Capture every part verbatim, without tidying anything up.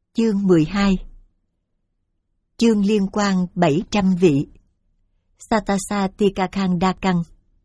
Chương mười hai. Chương liên quan bảy trăm vị. Satasa Tikakhandakang.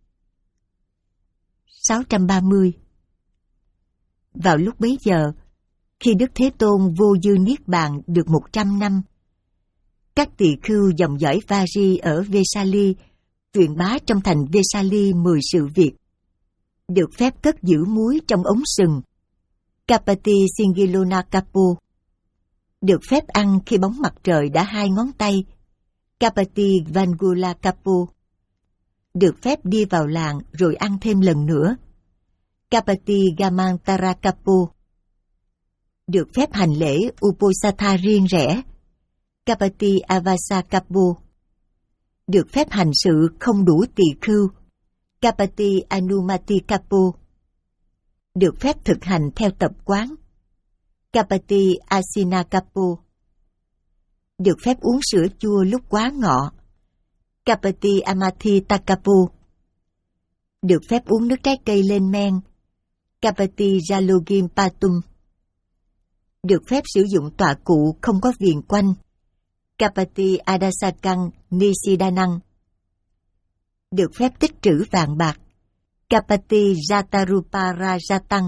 sáu trăm ba mươi. Vào lúc bấy giờ, khi Đức Thế Tôn vô dư niết bàn được một trăm năm, các tỳ khưu dòng dõi Vari ở Vesali truyền bá trong thành Vesali mười sự việc. Được phép cất giữ muối trong ống sừng. Kapati Singilona Kapo. Được phép ăn khi bóng mặt trời đã hai ngón tay. Kapati Vangula Kapo. Được phép đi vào làng rồi ăn thêm lần nữa. Kapati Gamantara Kapo. Được phép hành lễ Uposatha riêng rẽ. Kapati Avasa Kapo. Được phép hành sự không đủ tỳ khưu. Kapati Anumati Kapo. Được phép thực hành theo tập quán. Kapati Asina Kapo. Được phép uống sữa chua lúc quá ngọ. Kapati Amathi Takapo. Được phép uống nước trái cây lên men. Kapati Jalogim Patum. Được phép sử dụng tọa cụ không có viền quanh. Kapati Adasakang Nisidanang. Được phép tích trữ vàng bạc. Kapati Jatarupa Rajatang.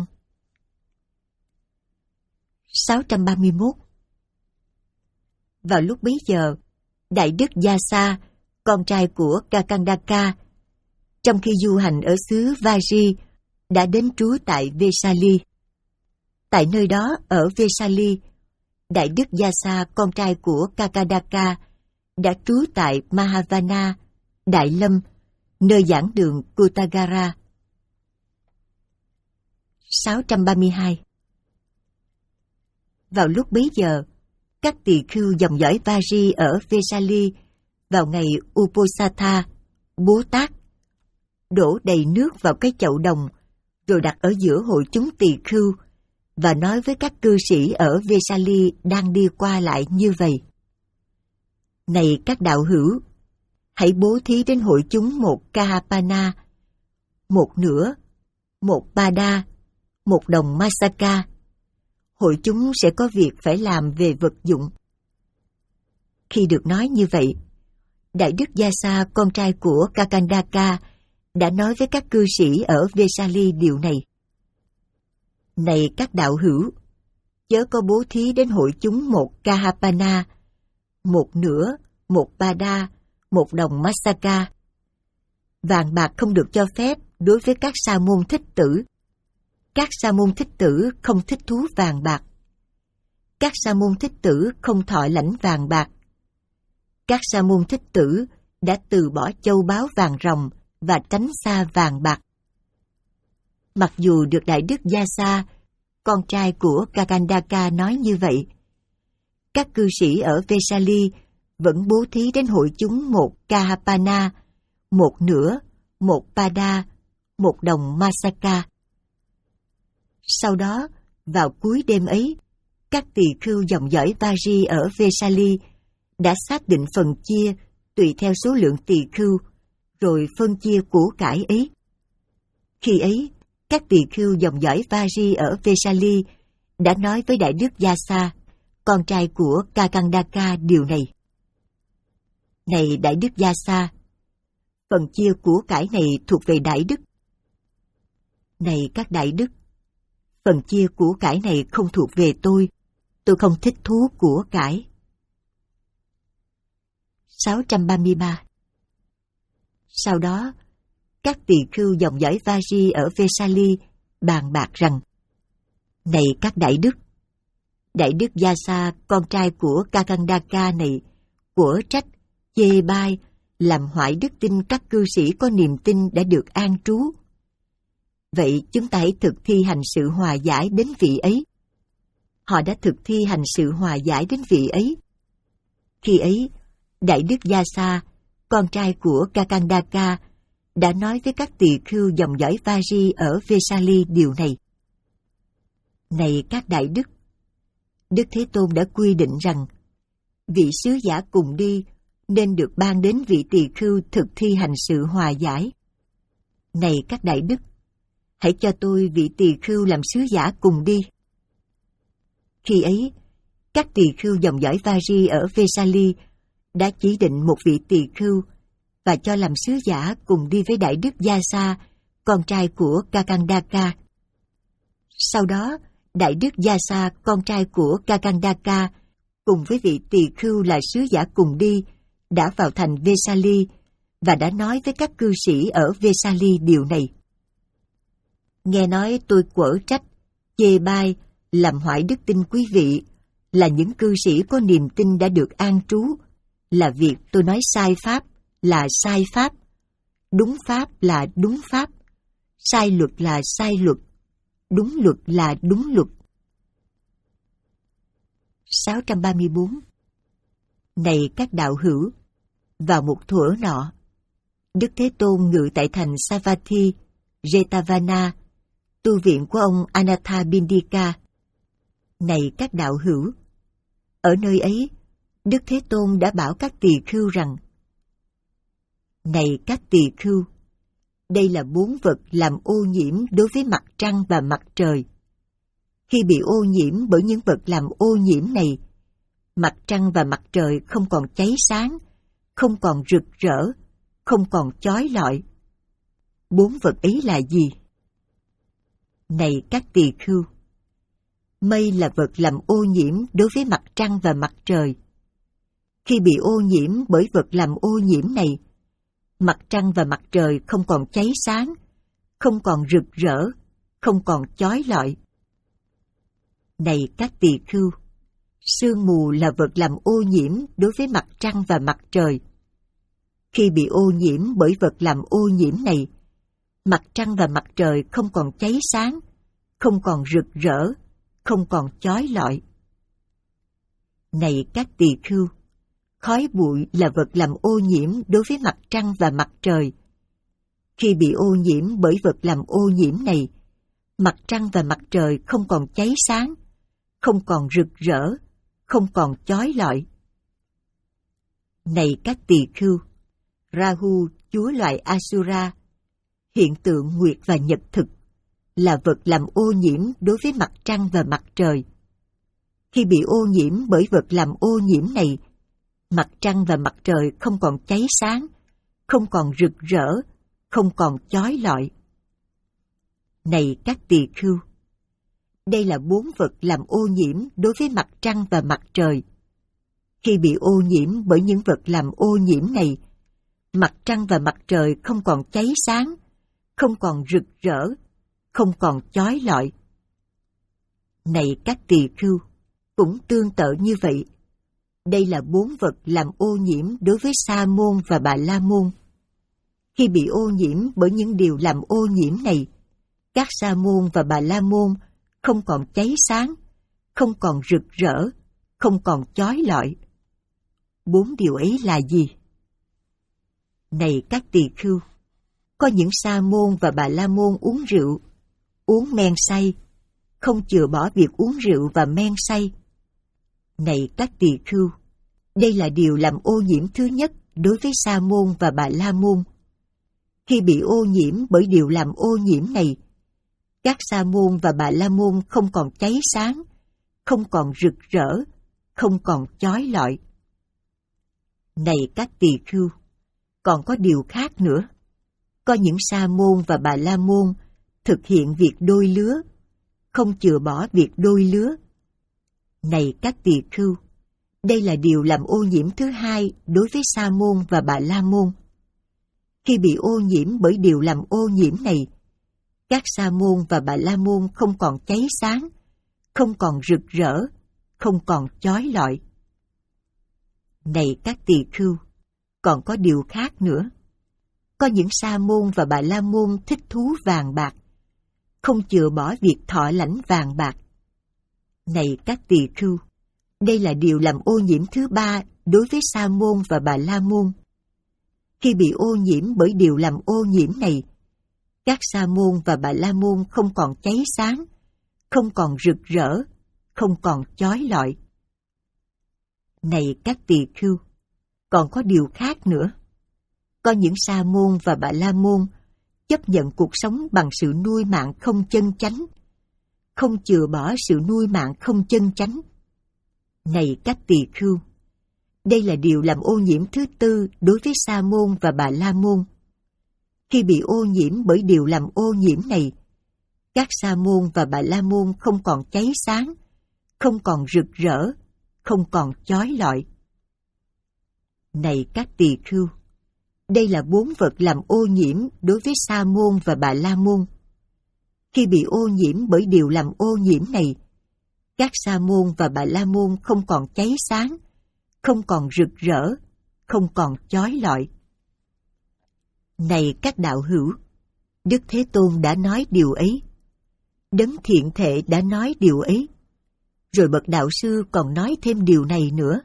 sáu trăm ba mươi mốt. Vào lúc bấy giờ, Đại đức Yasa, con trai của Kakandaka, trong khi du hành ở xứ Vari, đã đến trú tại Vesali. Tại nơi đó, ở Vesali, Đại đức Yasa, con trai của Kakandaka, đã trú tại Mahavana, Đại Lâm, nơi giảng đường Kutagara. sáu trăm ba mươi hai. Vào lúc bấy giờ, các tỳ khưu dòng dõi Vari ở Vesali vào ngày Uposatha, Bố Tát, đổ đầy nước vào cái chậu đồng, rồi đặt ở giữa hội chúng tỳ khưu và nói với các cư sĩ ở Vesali đang đi qua lại như vậy: Này các đạo hữu, hãy bố thí đến hội chúng một kahapana, một nửa, một pada, một đồng masaka. Hội chúng sẽ có việc phải làm về vật dụng. Khi được nói như vậy, Đại đức Yasa, con trai của Kakandaka, đã nói với các cư sĩ ở Vesali điều này: Này các đạo hữu, chớ có bố thí đến hội chúng một kahapana, một nửa, một pada, một đồng masaka. Vàng bạc không được cho phép đối với các sa môn thích tử. Các sa môn thích tử không thích thú vàng bạc. Các sa môn thích tử không thọ lãnh vàng bạc. Các sa môn thích tử đã từ bỏ châu báu vàng ròng và tránh xa vàng bạc. Mặc dù được Đại đức Yasa, con trai của Kakandaka nói như vậy, các cư sĩ ở Vesali vẫn bố thí đến hội chúng một kahapana, một nửa, một pada, một đồng masaka. Sau đó, vào cuối đêm ấy, các tỳ khưu dòng dõi Vari ở Vesali đã xác định phần chia tùy theo số lượng tỳ khưu, rồi phân chia của cải ấy. Khi ấy, các tỳ khưu dòng dõi Vari ở Vesali đã nói với Đại đức Yasa, con trai của Kakandaka điều này: Này Đại đức Yasa, phần chia của cải này thuộc về Đại đức. Này các Đại đức, phần chia của cải này không thuộc về tôi, tôi không thích thú của cải. sáu trăm ba mươi ba. Sau đó, các tỳ khưu dòng dõi Vari ở Vesali bàn bạc rằng: Này các Đại đức, Đại đức Yasa, con trai của Kakandaka này, của trách, chê bai, làm hoại đức tin các cư sĩ có niềm tin đã được an trú. Vậy chúng ta hãy thực thi hành sự hòa giải đến vị ấy. Họ đã thực thi hành sự hòa giải đến vị ấy. Khi ấy, Đại đức Yasa, con trai của Kakandaka, đã nói với các tỳ khưu dòng dõi Vari ở Vesali điều này: Này các Đại đức, Đức Thế Tôn đã quy định rằng vị sứ giả cùng đi nên được ban đến vị tỳ khưu thực thi hành sự hòa giải. Này các Đại đức, hãy cho tôi vị tỳ khưu làm sứ giả cùng đi. Khi ấy, các tỳ khưu dòng dõi Vari ở Vesali đã chỉ định một vị tỳ khưu và cho làm sứ giả cùng đi với Đại đức Yasa, con trai của Kakandaka. Sau đó, Đại đức Yasa, con trai của Kakandaka, cùng với vị tỳ khưu là sứ giả cùng đi, đã vào thành Vesali và đã nói với các cư sĩ ở Vesali điều này. Nghe nói tôi quở trách, chê bai, làm hoại đức tin quý vị, là những cư sĩ có niềm tin đã được an trú, là việc tôi nói sai pháp là sai pháp, đúng pháp là đúng pháp, sai luật là sai luật, đúng luật là đúng luật. sáu trăm ba mươi bốn. Này các đạo hữu, vào một thuở nọ, Đức Thế Tôn ngự tại thành Savatthi, Jetavana, tu viện của ông Anathapindika. Này các đạo hữu, ở nơi ấy, Đức Thế Tôn đã bảo các tỳ khưu rằng: Này các tỳ khưu, đây là bốn vật làm ô nhiễm đối với mặt trăng và mặt trời. Khi bị ô nhiễm bởi những vật làm ô nhiễm này, mặt trăng và mặt trời không còn cháy sáng, không còn rực rỡ, không còn chói lọi. Bốn vật ấy là gì? Này các tỳ khưu, mây là vật làm ô nhiễm đối với mặt trăng và mặt trời. Khi bị ô nhiễm bởi vật làm ô nhiễm này, mặt trăng và mặt trời không còn cháy sáng, không còn rực rỡ, không còn chói lọi. Này các tỳ khưu, sương mù là vật làm ô nhiễm đối với mặt trăng và mặt trời. Khi bị ô nhiễm bởi vật làm ô nhiễm này, mặt trăng và mặt trời không còn cháy sáng, không còn rực rỡ, không còn chói lọi. Này các tỳ khưu, khói bụi là vật làm ô nhiễm đối với mặt trăng và mặt trời. Khi bị ô nhiễm bởi vật làm ô nhiễm này, mặt trăng và mặt trời không còn cháy sáng, không còn rực rỡ, không còn chói lọi. Này các tỳ khưu, Rahu, chúa loại Asura, hiện tượng nguyệt và nhật thực, là vật làm ô nhiễm đối với mặt trăng và mặt trời. Khi bị ô nhiễm bởi vật làm ô nhiễm này, mặt trăng và mặt trời không còn cháy sáng, không còn rực rỡ, không còn chói lọi. Này các tỳ khưu, đây là bốn vật làm ô nhiễm đối với mặt trăng và mặt trời. Khi bị ô nhiễm bởi những vật làm ô nhiễm này, mặt trăng và mặt trời không còn cháy sáng, không còn rực rỡ, không còn chói lọi. Này các tỳ khưu, cũng tương tự như vậy. Đây là bốn vật làm ô nhiễm đối với Sa môn và Bà La môn. Khi bị ô nhiễm bởi những điều làm ô nhiễm này, các Sa môn và Bà La môn không còn cháy sáng, không còn rực rỡ, không còn chói lọi. Bốn điều ấy là gì? Này các tỳ khưu, có những Sa môn và Bà La môn uống rượu, uống men say, không chừa bỏ việc uống rượu và men say. Này các tỳ khưu, đây là điều làm ô nhiễm thứ nhất đối với Sa môn và Bà La môn. Khi bị ô nhiễm bởi điều làm ô nhiễm này, các Sa môn và Bà La môn không còn cháy sáng, không còn rực rỡ, không còn chói lọi. Này các tỳ khưu, còn có điều khác nữa. Có những Sa môn và Bà La môn thực hiện việc đôi lứa, không chừa bỏ việc đôi lứa. Này các tỳ khưu, đây là điều làm ô nhiễm thứ hai đối với Sa môn và Bà La môn. Khi bị ô nhiễm bởi điều làm ô nhiễm này, các Sa môn và Bà La môn không còn cháy sáng, không còn rực rỡ, không còn chói lọi. Này các tỳ khưu, còn có điều khác nữa. Có những Sa môn và Bà La môn thích thú vàng bạc, không chừa bỏ việc thọ lãnh vàng bạc. Này các tỳ khưu, đây là điều làm ô nhiễm thứ ba đối với Sa môn và Bà La môn. Khi bị ô nhiễm bởi điều làm ô nhiễm này, các Sa môn và Bà La môn không còn cháy sáng, không còn rực rỡ, không còn chói lọi. Này các tỳ khưu, còn có điều khác nữa. Có những Sa môn và Bà La môn chấp nhận cuộc sống bằng sự nuôi mạng không chân chánh, không chừa bỏ sự nuôi mạng không chân chánh. Này các tỳ khưu, đây là điều làm ô nhiễm thứ tư đối với Sa môn và Bà La môn. Khi bị ô nhiễm bởi điều làm ô nhiễm này, các Sa môn và Bà La môn không còn cháy sáng, không còn rực rỡ, không còn chói lọi. Này các tỳ khưu, đây là bốn vật làm ô nhiễm đối với Sa môn và Bà La môn. Khi bị ô nhiễm bởi điều làm ô nhiễm này, các Sa môn và Bà La môn không còn cháy sáng, không còn rực rỡ, không còn chói lọi. Này các đạo hữu, Đức Thế Tôn đã nói điều ấy. Đấng thiện thệ đã nói điều ấy. Rồi bậc đạo sư còn nói thêm điều này nữa.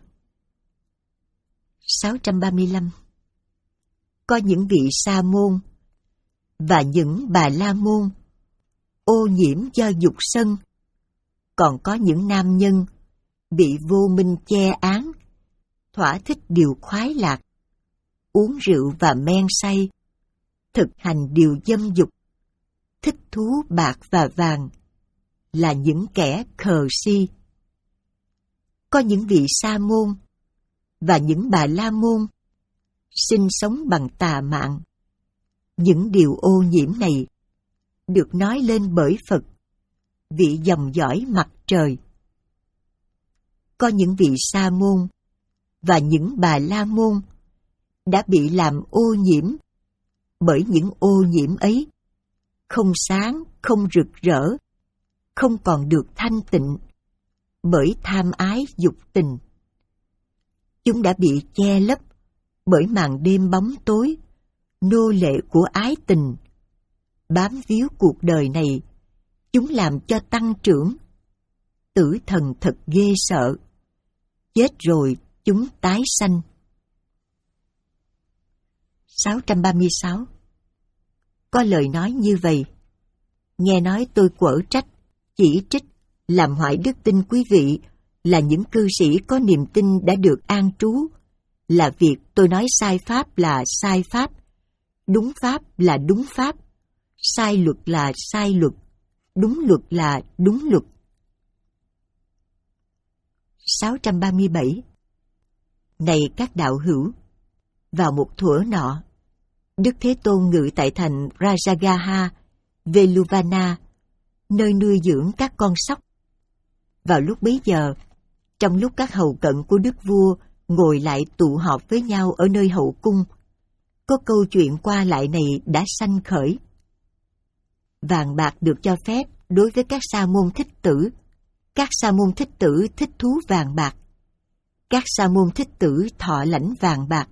sáu trăm ba mươi lăm. Có những vị Sa môn và những Bà La môn ô nhiễm do dục sân, còn có những nam nhân bị vô minh che án, thỏa thích điều khoái lạc, uống rượu và men say, thực hành điều dâm dục, thích thú bạc và vàng, là những kẻ khờ si. Có những vị Sa môn và những Bà La môn sinh sống bằng tà mạng. Những điều ô nhiễm này được nói lên bởi Phật, vị dòng dõi mặt trời. Có những vị Sa môn và những Bà La môn đã bị làm ô nhiễm bởi những ô nhiễm ấy, không sáng, không rực rỡ, không còn được thanh tịnh bởi tham ái dục tình. Chúng đã bị che lấp bởi màn đêm bóng tối, nô lệ của ái tình. Bám víu cuộc đời này, chúng làm cho tăng trưởng. Tử thần thật ghê sợ. Chết rồi chúng tái sanh. sáu trăm ba mươi sáu. Có lời nói như vậy: nghe nói tôi quở trách, chỉ trích, làm hoại đức tin quý vị là những cư sĩ có niềm tin đã được an trú, là việc tôi nói sai pháp là sai pháp, đúng pháp là đúng pháp, sai luật là sai luật, đúng luật là đúng luật. sáu trăm ba mươi bảy. Này các đạo hữu, vào một thuở nọ, Đức Thế Tôn ngự tại thành Rajagaha, Veluvana, nơi nuôi dưỡng các con sóc. Vào lúc bấy giờ, trong lúc các hầu cận của đức vua ngồi lại tụ họp với nhau ở nơi hậu cung, có câu chuyện qua lại này đã sanh khởi. Vàng bạc được cho phép đối với các sa môn thích tử. Các sa môn thích tử thích thú vàng bạc. Các sa môn thích tử thọ lãnh vàng bạc.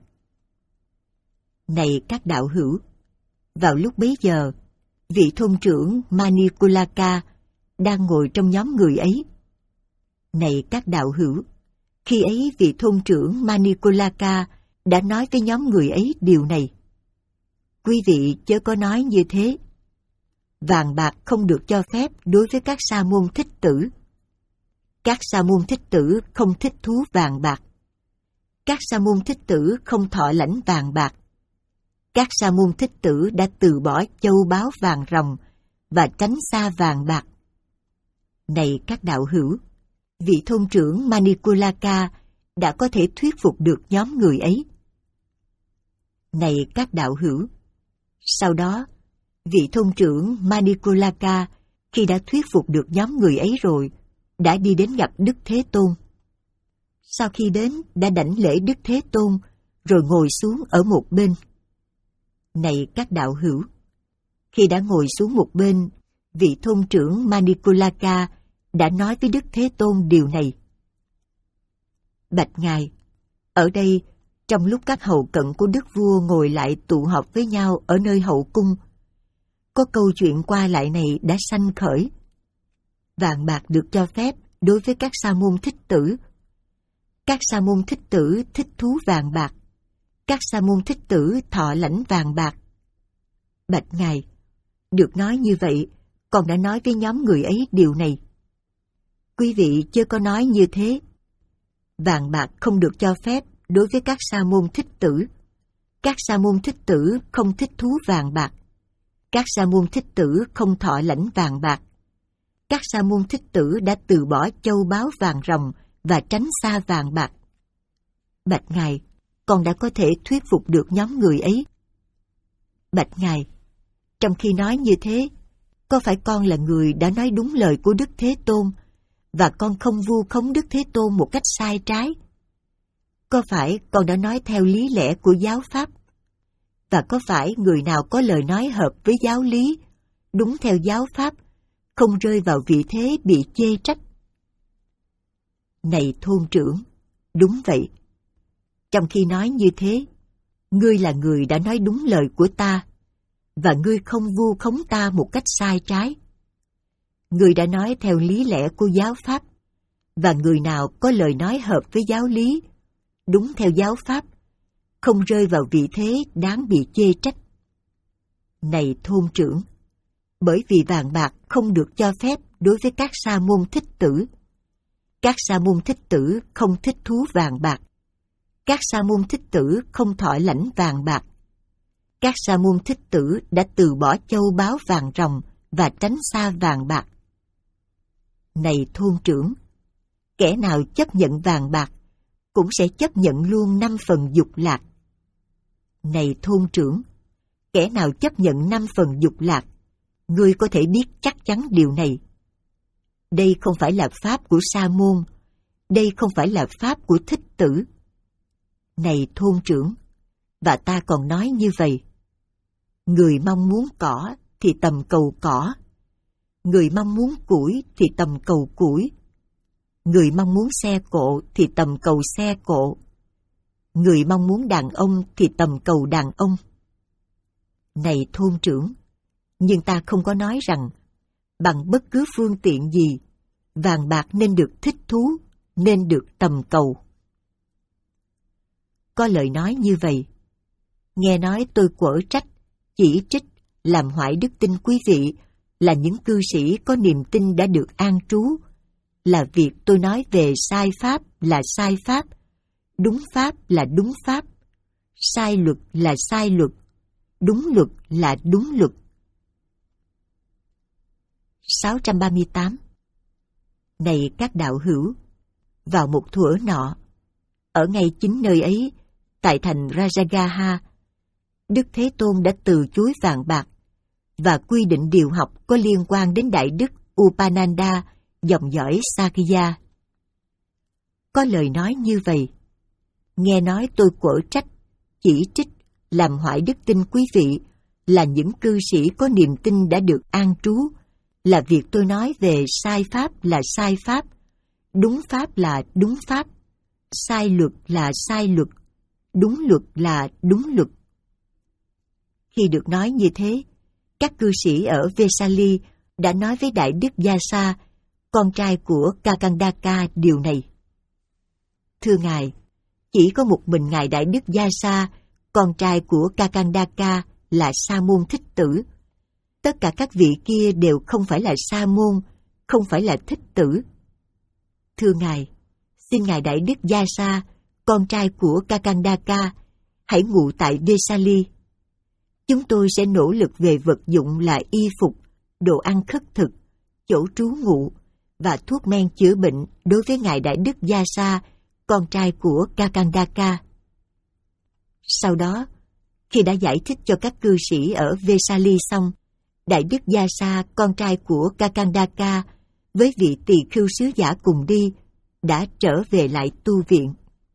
Này các đạo hữu, vào lúc bấy giờ, vị thôn trưởng Manikulaka đang ngồi trong nhóm người ấy. Này các đạo hữu, khi ấy vị thôn trưởng Manikulaka đã nói với nhóm người ấy điều này: quý vị chớ có nói như thế. Vàng bạc không được cho phép đối với các sa môn thích tử. Các sa môn thích tử không thích thú vàng bạc. Các sa môn thích tử không thọ lãnh vàng bạc. Các sa môn thích tử đã từ bỏ châu báu vàng ròng và tránh xa vàng bạc. Này các đạo hữu, vị thôn trưởng Manikulaka đã có thể thuyết phục được nhóm người ấy. Này các đạo hữu, sau đó, vị thôn trưởng Manikulaka khi đã thuyết phục được nhóm người ấy rồi, đã đi đến gặp Đức Thế Tôn. Sau khi đến, đã đảnh lễ Đức Thế Tôn, rồi ngồi xuống ở một bên. Này các đạo hữu, khi đã ngồi xuống một bên, vị thôn trưởng Manikulaka đã nói với Đức Thế Tôn điều này: bạch ngài, ở đây, trong lúc các hầu cận của đức vua ngồi lại tụ họp với nhau ở nơi hậu cung, có câu chuyện qua lại này đã sanh khởi. Vàng bạc được cho phép đối với các sa môn thích tử. Các sa môn thích tử thích thú vàng bạc. Các sa môn thích tử thọ lãnh vàng bạc. Bạch ngài, được nói như vậy, con đã nói với nhóm người ấy điều này: quý vị chưa có nói như thế. Vàng bạc không được cho phép đối với các sa môn thích tử. Các sa môn thích tử không thích thú vàng bạc. Các sa môn thích tử không thọ lãnh vàng bạc. Các sa môn thích tử đã từ bỏ châu báu vàng ròng và tránh xa vàng bạc. Bạch Ngài, con đã có thể thuyết phục được nhóm người ấy. Bạch Ngài, trong khi nói như thế, có phải con là người đã nói đúng lời của Đức Thế Tôn, và con không vu khống Đức Thế Tôn một cách sai trái? Có phải con đã nói theo lý lẽ của giáo pháp? Và có phải người nào có lời nói hợp với giáo lý, đúng theo giáo pháp, không rơi vào vị thế bị chê trách? Này thôn trưởng, đúng vậy. Trong khi nói như thế, ngươi là người đã nói đúng lời của ta, và ngươi không vu khống ta một cách sai trái. Ngươi đã nói theo lý lẽ của giáo pháp, và người nào có lời nói hợp với giáo lý, đúng theo giáo pháp, không rơi vào vị thế đáng bị chê trách. Này thôn trưởng, bởi vì vàng bạc không được cho phép đối với các sa môn thích tử. Các sa môn thích tử không thích thú vàng bạc. Các sa môn thích tử không thọ lãnh vàng bạc. Các sa môn thích tử đã từ bỏ châu báu vàng ròng và tránh xa vàng bạc. Này thôn trưởng, kẻ nào chấp nhận vàng bạc cũng sẽ chấp nhận luôn năm phần dục lạc. Này thôn trưởng, kẻ nào chấp nhận năm phần dục lạc, ngươi có thể biết chắc chắn điều này. Đây không phải là pháp của sa môn, đây không phải là pháp của thích tử. Này thôn trưởng, và ta còn nói như vậy. Người mong muốn cỏ thì tầm cầu cỏ. Người mong muốn củi thì tầm cầu củi. Người mong muốn xe cộ thì tầm cầu xe cộ. Người mong muốn đàn ông thì tầm cầu đàn ông. Này thôn trưởng, nhưng ta không có nói rằng bằng bất cứ phương tiện gì, vàng bạc nên được thích thú, nên được tầm cầu. Có lời nói như vậy. Nghe nói tôi quở trách, chỉ trích, làm hoại đức tin quý vị là những cư sĩ có niềm tin đã được an trú, là việc tôi nói về sai pháp là sai pháp, đúng pháp là đúng pháp, sai luật là sai luật, đúng luật là đúng luật. sáu trăm ba mươi tám. Này các đạo hữu, vào một thuở nọ, ở ngay chính nơi ấy, tại thành Rajagaha, Đức Thế Tôn đã từ chối vàng bạc và quy định điều học có liên quan đến Đại Đức Upananda, dòng dõi Sakya. Có lời nói như vậy. Nghe nói tôi quở trách, chỉ trích, làm hoại đức tin quý vị là những cư sĩ có niềm tin đã được an trú, là việc tôi nói về sai pháp là sai pháp, đúng pháp là đúng pháp, sai luật là sai luật, đúng luật là đúng luật. Khi được nói như thế, các cư sĩ ở Vesali đã nói với Đại Đức Vyasa, con trai của Kakandaka, điều này. Thưa Ngài, chỉ có một mình Ngài Đại Đức Vyasa, con trai của Kakandaka, là sa môn thích tử. Tất cả các vị kia đều không phải là sa môn, không phải là thích tử. Thưa Ngài, xin Ngài Đại Đức Vyasa, con trai của Kakandaka, hãy ngụ tại Vesali. Chúng tôi sẽ nỗ lực về vật dụng là y phục, đồ ăn khất thực, chỗ trú ngụ và thuốc men chữa bệnh đối với Ngài Đại Đức Vyasa, con trai của Kakandaka. Sau đó, khi đã giải thích cho các cư sĩ ở Vesali xong, Đại Đức Vyasa, con trai của Kakandaka, với vị tỳ khưu sứ giả cùng đi, đã trở về lại tu viện.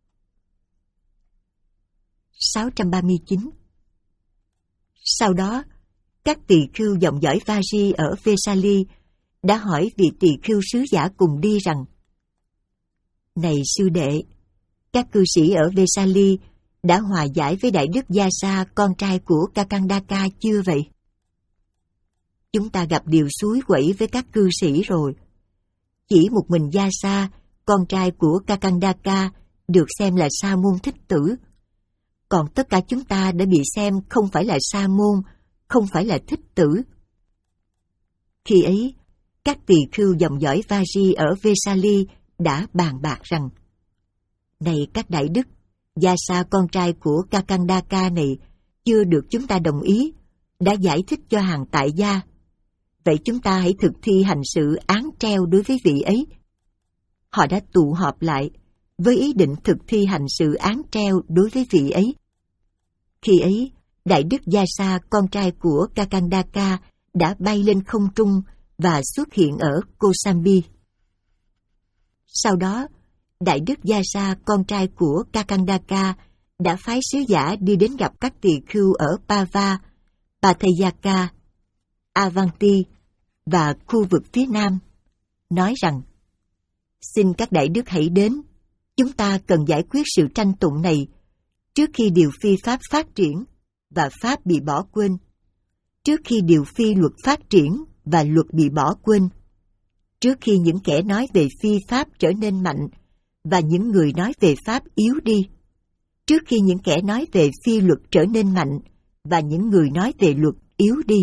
sáu trăm ba mươi chín. Sau đó, các tỳ khưu dòng dõi Vaji ở Vesali đã hỏi vị tỳ khưu sứ giả cùng đi rằng: Này sư đệ, các cư sĩ ở Vesali đã hòa giải với Đại Đức Vyasa, con trai của Kakandaka chưa vậy? Chúng ta gặp điều xúi quẩy với các cư sĩ rồi. Chỉ một mình Vyasa, con trai của Kakandaka, được xem là sa môn thích tử. Còn tất cả chúng ta đã bị xem không phải là sa môn, không phải là thích tử. Khi ấy, các tỳ khưu dòng dõi Vaji ở Vesali đã bàn bạc rằng: Này các đại đức, Vyasa con trai của Kakandaka này chưa được chúng ta đồng ý, đã giải thích cho hàng tại gia. Vậy chúng ta hãy thực thi hành sự án treo đối với vị ấy. Họ đã tụ họp lại với ý định thực thi hành sự án treo đối với vị ấy. Khi ấy, Đại đức Yasa, con trai của Kakandaka, đã bay lên không trung và xuất hiện ở Kosambi. Sau đó, Đại đức Yasa, con trai của Kakandaka, đã phái sứ giả đi đến gặp các tỳ khưu ở Pava, Pathayaka, Avanti và khu vực phía Nam, nói rằng: xin các đại đức hãy đến, chúng ta cần giải quyết sự tranh tụng này trước khi điều phi pháp phát triển và pháp bị bỏ quên, trước khi điều phi luật phát triển và luật bị bỏ quên, trước khi những kẻ nói về phi pháp trở nên mạnh và những người nói về pháp yếu đi, trước khi những kẻ nói về phi luật trở nên mạnh và những người nói về luật yếu đi.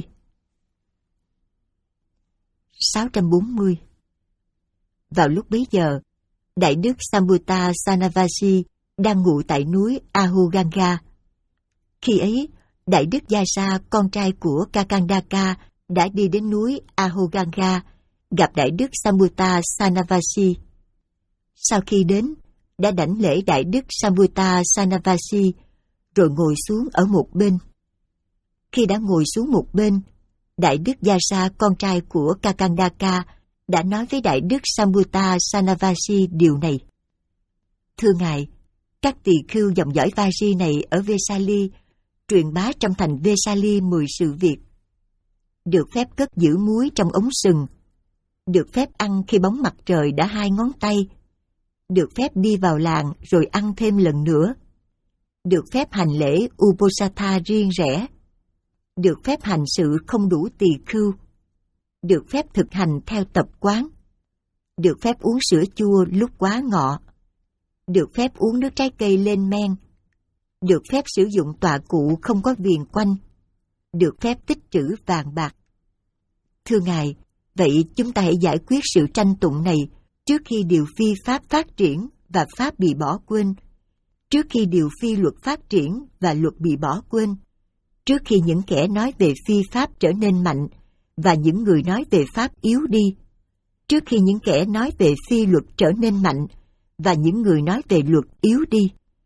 sáu trăm bốn mươi. Vào lúc bấy giờ, Đại đức Sambuta Sanavasi đang ngụ tại núi Ahoganga. Khi ấy, Đại đức Yasa, con trai của Kakandaka, đã đi đến núi Ahoganga, gặp Đại đức Sambuta Sanavasi. Sau khi đến, đã đảnh lễ Đại đức Sambuta Sanavasi, rồi ngồi xuống ở một bên. Khi đã ngồi xuống một bên, Đại đức Yasa, con trai của Kakandaka, đã nói với Đại đức Sambuta Sanavasi điều này: thưa ngài, các tỳ khưu dòng dõi Vaji này ở Vesali truyền bá trong thành Vesali mười sự việc: được phép cất giữ muối trong ống sừng, được phép ăn khi bóng mặt trời đã hai ngón tay, được phép đi vào làng rồi ăn thêm lần nữa, được phép hành lễ Uposatha riêng rẽ, được phép hành sự không đủ tỳ khưu, được phép thực hành theo tập quán, được phép uống sữa chua lúc quá ngọ, được phép uống nước trái cây lên men, được phép sử dụng tọa cụ không có viền quanh, được phép tích trữ vàng bạc. Thưa ngài, vậy chúng ta hãy giải quyết sự tranh tụng này trước khi điều phi pháp phát triển và pháp bị bỏ quên, trước khi điều phi luật phát triển và luật bị bỏ quên, trước khi những kẻ nói về phi pháp trở nên mạnh và những người nói về pháp yếu đi, trước khi những kẻ nói về phi luật trở nên mạnh và những người nói về luật yếu đi.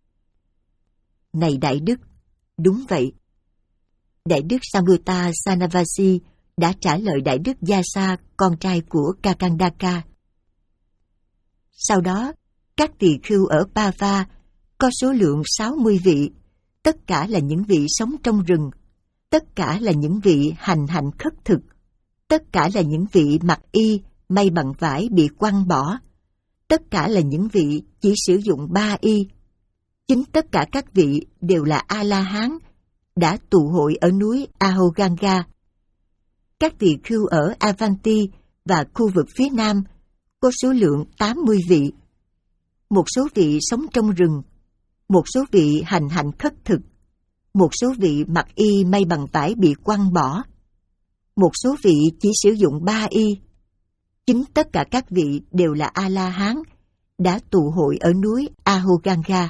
Này Đại đức, đúng vậy. Đại đức Sambuta Sanavasi đã trả lời Đại đức Yasa, con trai của Kakandaka. Sau đó, các tỳ khưu ở Pava có số lượng sáu mươi vị, tất cả là những vị sống trong rừng, tất cả là những vị hành hạnh khất thực, tất cả là những vị mặc y may bằng vải bị quăng bỏ, tất cả là những vị chỉ sử dụng ba y. Chính tất cả các vị đều là A-la-hán, đã tụ hội ở núi Ahoganga. Các tỳ khưu ở Avanti và khu vực phía Nam có số lượng tám mươi vị. Một số vị sống trong rừng, một số vị hành hạnh khất thực, một số vị mặc y may bằng vải bị quăng bỏ, một số vị chỉ sử dụng ba y. Chính tất cả các vị đều là A-la-hán, đã tụ hội ở núi Ahoganga.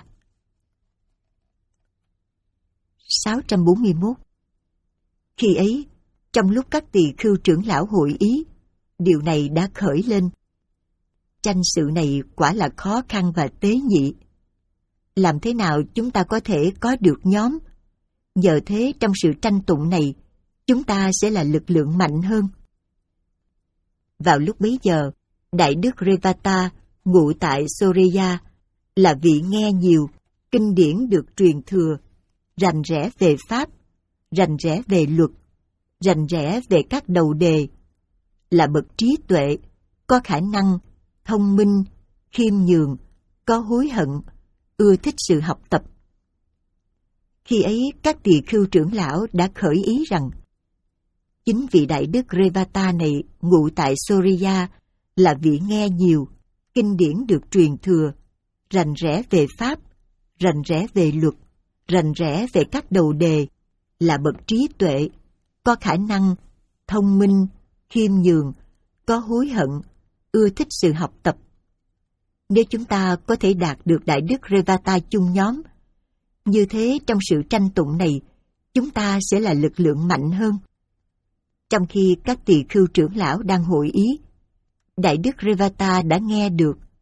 sáu trăm bốn mươi mốt. Khi ấy, trong lúc các tỳ khưu trưởng lão hội ý, điều này đã khởi lên. Tranh sự này quả là khó khăn và tế nhị. Làm thế nào chúng ta có thể có được nhóm? Nhờ thế trong sự tranh tụng này, chúng ta sẽ là lực lượng mạnh hơn. Vào lúc bấy giờ, Đại đức Revata ngụ tại Soreya là vị nghe nhiều, kinh điển được truyền thừa, rành rẽ về pháp, rành rẽ về luật, rành rẽ về các đầu đề, là bậc trí tuệ, có khả năng, thông minh, khiêm nhường, có hối hận, ưa thích sự học tập. Khi ấy, các tỳ khưu trưởng lão đã khởi ý rằng chính vị Đại đức Revata này ngụ tại Soreya là vị nghe nhiều, kinh điển được truyền thừa, rành rẽ về pháp, rành rẽ về luật, rành rẽ về các đầu đề, là bậc trí tuệ, có khả năng, thông minh, khiêm nhường, có hối hận, ưa thích sự học tập. Nếu chúng ta có thể đạt được Đại đức Revata chung nhóm, như thế trong sự tranh tụng này, chúng ta sẽ là lực lượng mạnh hơn. Trong khi các tỳ khưu trưởng lão đang hội ý, Đại đức Revata đã nghe được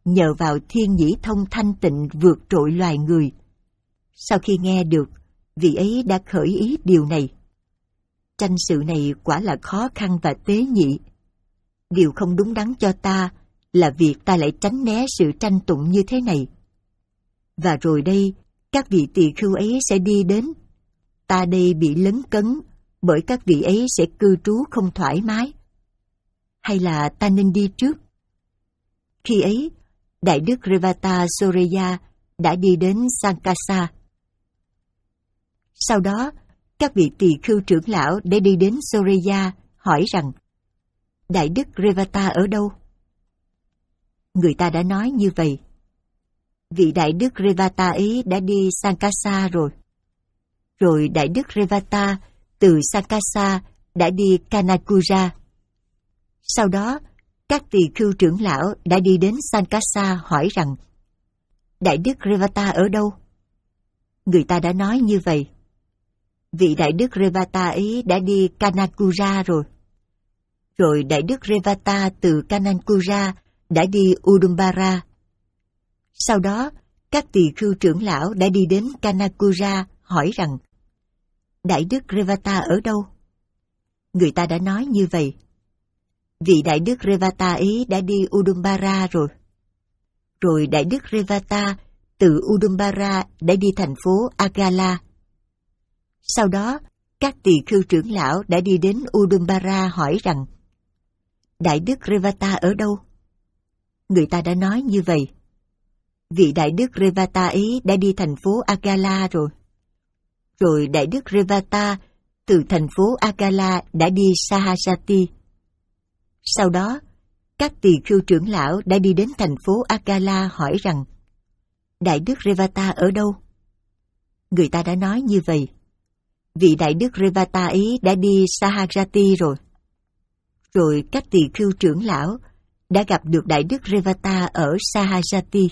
nhờ vào thiên nhĩ thông thanh tịnh vượt trội loài người. Sau khi nghe được, vị ấy đã khởi ý điều này. Tranh sự này quả là khó khăn và tế nhị. Điều không đúng đắn cho ta là việc ta lại tránh né sự tranh tụng như thế này. Và rồi đây, các vị tỳ khưu ấy sẽ đi đến. Ta đây bị lấn cấn bởi các vị ấy sẽ cư trú không thoải mái. Hay là ta nên đi trước? Khi ấy, Đại đức Revata Soreya đã đi đến Sankasa. Sau đó, các vị tỳ khưu trưởng lão đã đi đến Soreya hỏi rằng: Đại đức Revata ở đâu? Người ta đã nói như vậy. Vị Đại đức Revata ấy đã đi Sankasa rồi. Rồi Đại đức Revata từ Sankasa đã đi Kanakuja. Sau đó, các tỳ khưu trưởng lão đã đi đến Sankasa hỏi rằng: Đại đức Revata ở đâu? Người ta đã nói như vậy. Vị Đại đức Revata ấy đã đi Kanakuja rồi. Rồi Đại đức Revata từ Kanakuja đã đi Udumbara. Sau đó, các tỳ khưu trưởng lão đã đi đến Kanakuja hỏi rằng: Đại đức Revata ở đâu? Người ta đã nói như vậy. Vị Đại đức Revata ấy đã đi Udumbara rồi. Rồi Đại đức Revata từ Udumbara đã đi thành phố Agala. Sau đó, các tỳ khưu trưởng lão đã đi đến Udumbara hỏi rằng: Đại đức Revata ở đâu? Người ta đã nói như vậy. Vị Đại đức Revata ấy đã đi thành phố Agala rồi. Rồi Đại đức Revata từ thành phố Agala đã đi Sahasrati. Sau đó, các tỳ khưu trưởng lão đã đi đến thành phố Agala hỏi rằng: Đại đức Revata ở đâu? Người ta đã nói như vậy. Vị Đại đức Revata ấy đã đi Sahasrati rồi. Rồi các tỳ khưu trưởng lão đã gặp được Đại đức Revata ở Sahasrati.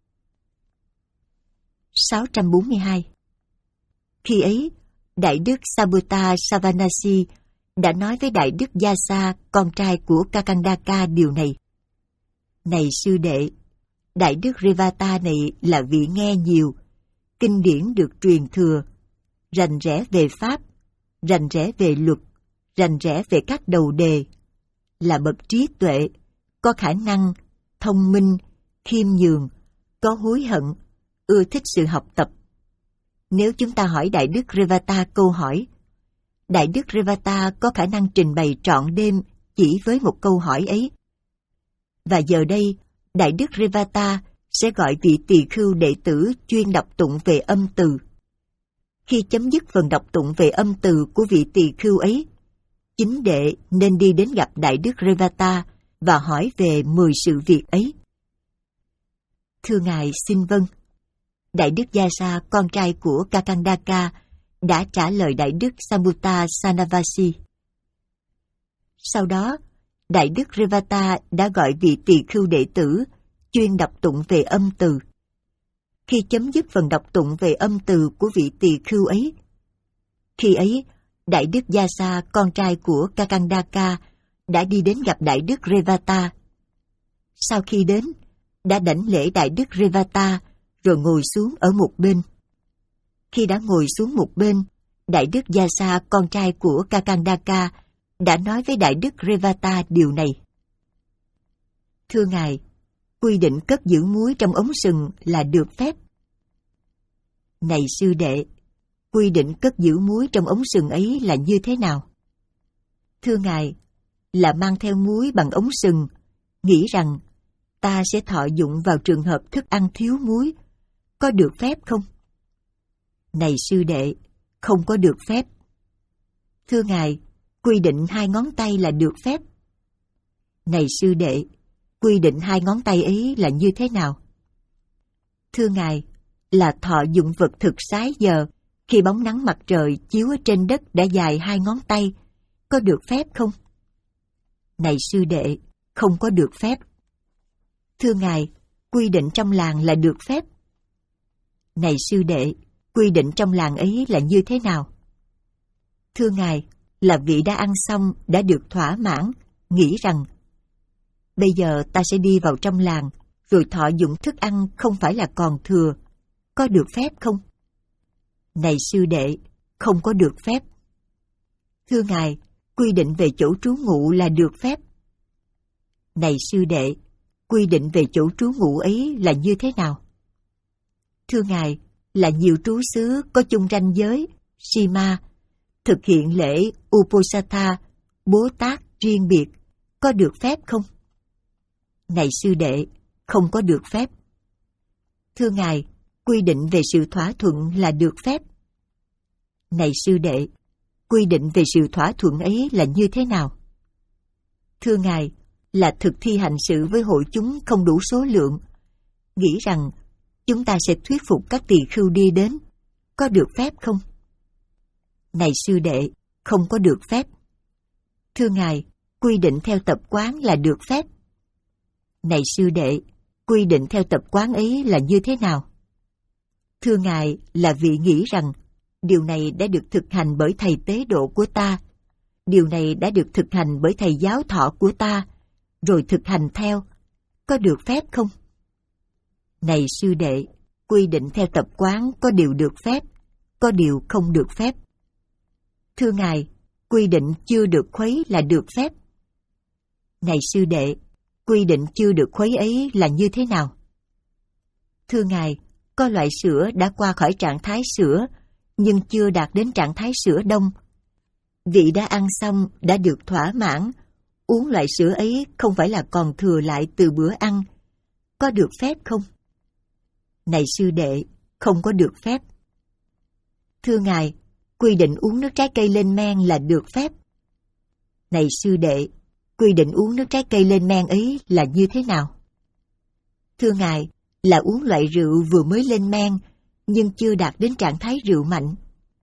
sáu trăm bốn mươi hai. Khi ấy, Đại đức Sabutta Savanasi đã nói với Đại đức Yasa, con trai của Kakandaka điều này. Này sư đệ, Đại đức Revata này là vị nghe nhiều, kinh điển được truyền thừa, rành rẽ về pháp, rành rẽ về luật, rành rẽ về các đầu đề, là bậc trí tuệ, có khả năng, thông minh, khiêm nhường, có hối hận, ưa thích sự học tập. Nếu chúng ta hỏi Đại đức Revata câu hỏi, Đại đức Revata có khả năng trình bày trọn đêm chỉ với một câu hỏi ấy. Và giờ đây, Đại đức Revata sẽ gọi vị tỳ khưu đệ tử chuyên đọc tụng về âm từ. Khi chấm dứt phần đọc tụng về âm từ của vị tỳ khưu ấy, chính đệ nên đi đến gặp Đại đức Revata và hỏi về mười sự việc ấy. Thưa ngài, xin vâng. Đại đức Yasa, con trai của Kakandaka, đã trả lời Đại đức Samutta Sanavasi. Sau đó, Đại đức Revata đã gọi vị tỳ khưu đệ tử chuyên đọc tụng về âm từ. Khi chấm dứt phần đọc tụng về âm từ của vị tỳ khưu ấy, khi ấy, Đại đức Yasa, con trai của Kakandaka, đã đi đến gặp Đại đức Revata. Sau khi đến, đã đảnh lễ Đại đức Revata, rồi ngồi xuống ở một bên. Khi đã ngồi xuống một bên, Đại đức Yasa, con trai của Kakandaka, đã nói với Đại đức Revata điều này. Thưa ngài, quy định cất giữ muối trong ống sừng là được phép. Này sư đệ, quy định cất giữ muối trong ống sừng ấy là như thế nào? Thưa ngài, là mang theo muối bằng ống sừng, nghĩ rằng ta sẽ thọ dụng vào trường hợp thức ăn thiếu muối, có được phép không? Này sư đệ, không có được phép. Thưa ngài, quy định hai ngón tay là được phép. Này sư đệ, quy định hai ngón tay ấy là như thế nào? Thưa ngài, là thọ dụng vật thực sái giờ, khi bóng nắng mặt trời chiếu ở trên đất đã dài hai ngón tay, có được phép không? Này sư đệ, không có được phép. Thưa ngài, quy định trong làng là được phép. Này sư đệ, quy định trong làng ấy là như thế nào? Thưa ngài, là vị đã ăn xong đã được thỏa mãn, nghĩ rằng bây giờ ta sẽ đi vào trong làng, rồi thọ dụng thức ăn không phải là còn thừa, có được phép không? Này sư đệ, không có được phép. Thưa Ngài, quy định về chỗ trú ngụ là được phép. Này sư đệ, quy định về chỗ trú ngụ ấy là như thế nào? Thưa Ngài, là nhiều trú xứ có chung ranh giới, Sima, thực hiện lễ Uposatha, Bố Tát riêng biệt, có được phép không? Này sư đệ, không có được phép. Thưa Ngài, quy định về sự thỏa thuận là được phép. Này sư đệ, quy định về sự thỏa thuận ấy là như thế nào? Thưa Ngài, là thực thi hành sự với hội chúng không đủ số lượng, nghĩ rằng chúng ta sẽ thuyết phục các tỳ khưu đi đến, có được phép không? Này sư đệ, không có được phép. Thưa Ngài, quy định theo tập quán là được phép. Này sư đệ, quy định theo tập quán ấy là như thế nào? Thưa Ngài, là vị nghĩ rằng điều này đã được thực hành bởi thầy tế độ của ta, điều này đã được thực hành bởi thầy giáo thọ của ta, rồi thực hành theo, có được phép không? Này sư đệ, quy định theo tập quán có điều được phép, có điều không được phép. Thưa Ngài, quy định chưa được khuấy là được phép. Này sư đệ, quy định chưa được khuấy ấy là như thế nào? Thưa Ngài, có loại sữa đã qua khỏi trạng thái sữa, nhưng chưa đạt đến trạng thái sữa đông. Vị đã ăn xong, đã được thỏa mãn, uống loại sữa ấy không phải là còn thừa lại từ bữa ăn, có được phép không? Này sư đệ, không có được phép. Thưa Ngài, quy định uống nước trái cây lên men là được phép. Này sư đệ, quy định uống nước trái cây lên men ấy là như thế nào? Thưa Ngài, là uống loại rượu vừa mới lên men, nhưng chưa đạt đến trạng thái rượu mạnh.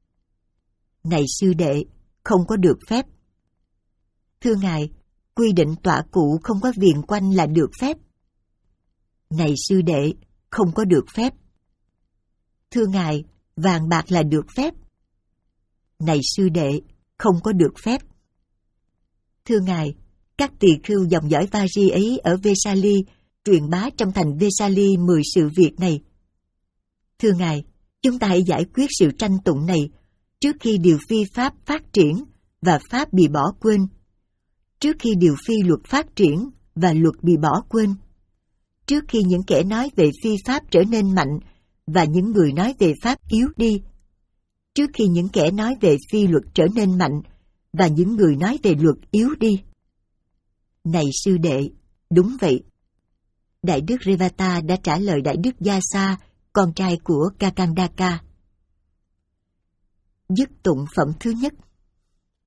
Này sư đệ, không có được phép. Thưa Ngài, quy định tọa cụ không có viền quanh là được phép. Này sư đệ, không có được phép. Thưa Ngài, vàng bạc là được phép. Này sư đệ, không có được phép. Thưa Ngài, các tỳ khưu dòng dõi Vaji ấy ở Vesali truyền bá trong thành Vesali mười sự việc này. Thưa Ngài, chúng ta hãy giải quyết sự tranh tụng này trước khi điều phi pháp phát triển và pháp bị bỏ quên, trước khi điều phi luật phát triển và luật bị bỏ quên, trước khi những kẻ nói về phi pháp trở nên mạnh và những người nói về pháp yếu đi, trước khi những kẻ nói về phi luật trở nên mạnh và những người nói về luật yếu đi. Này sư đệ, đúng vậy. Đại đức Revata đã trả lời Đại đức Yasa, con trai của Kakandaka. Dứt tụng phẩm thứ nhất.